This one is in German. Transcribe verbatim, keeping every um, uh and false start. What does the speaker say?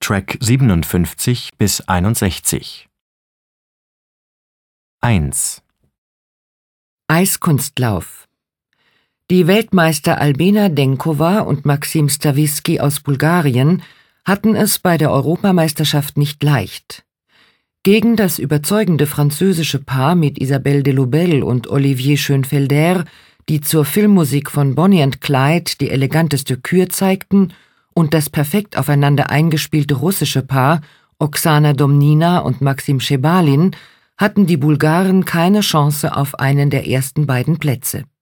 Track siebenundfünfzig bis einundsechzig. eins. Eiskunstlauf. Die Weltmeister Albena Denkova und Maxim Stawisky aus Bulgarien hatten es bei der Europameisterschaft nicht leicht. Gegen das überzeugende französische Paar mit Isabelle Delobel und Olivier Schönfelder, die zur Filmmusik von Bonnie and Clyde die eleganteste Kür zeigten, und das perfekt aufeinander eingespielte russische Paar Oksana Domnina und Maxim Schebalin hatten die Bulgaren keine Chance auf einen der ersten beiden Plätze.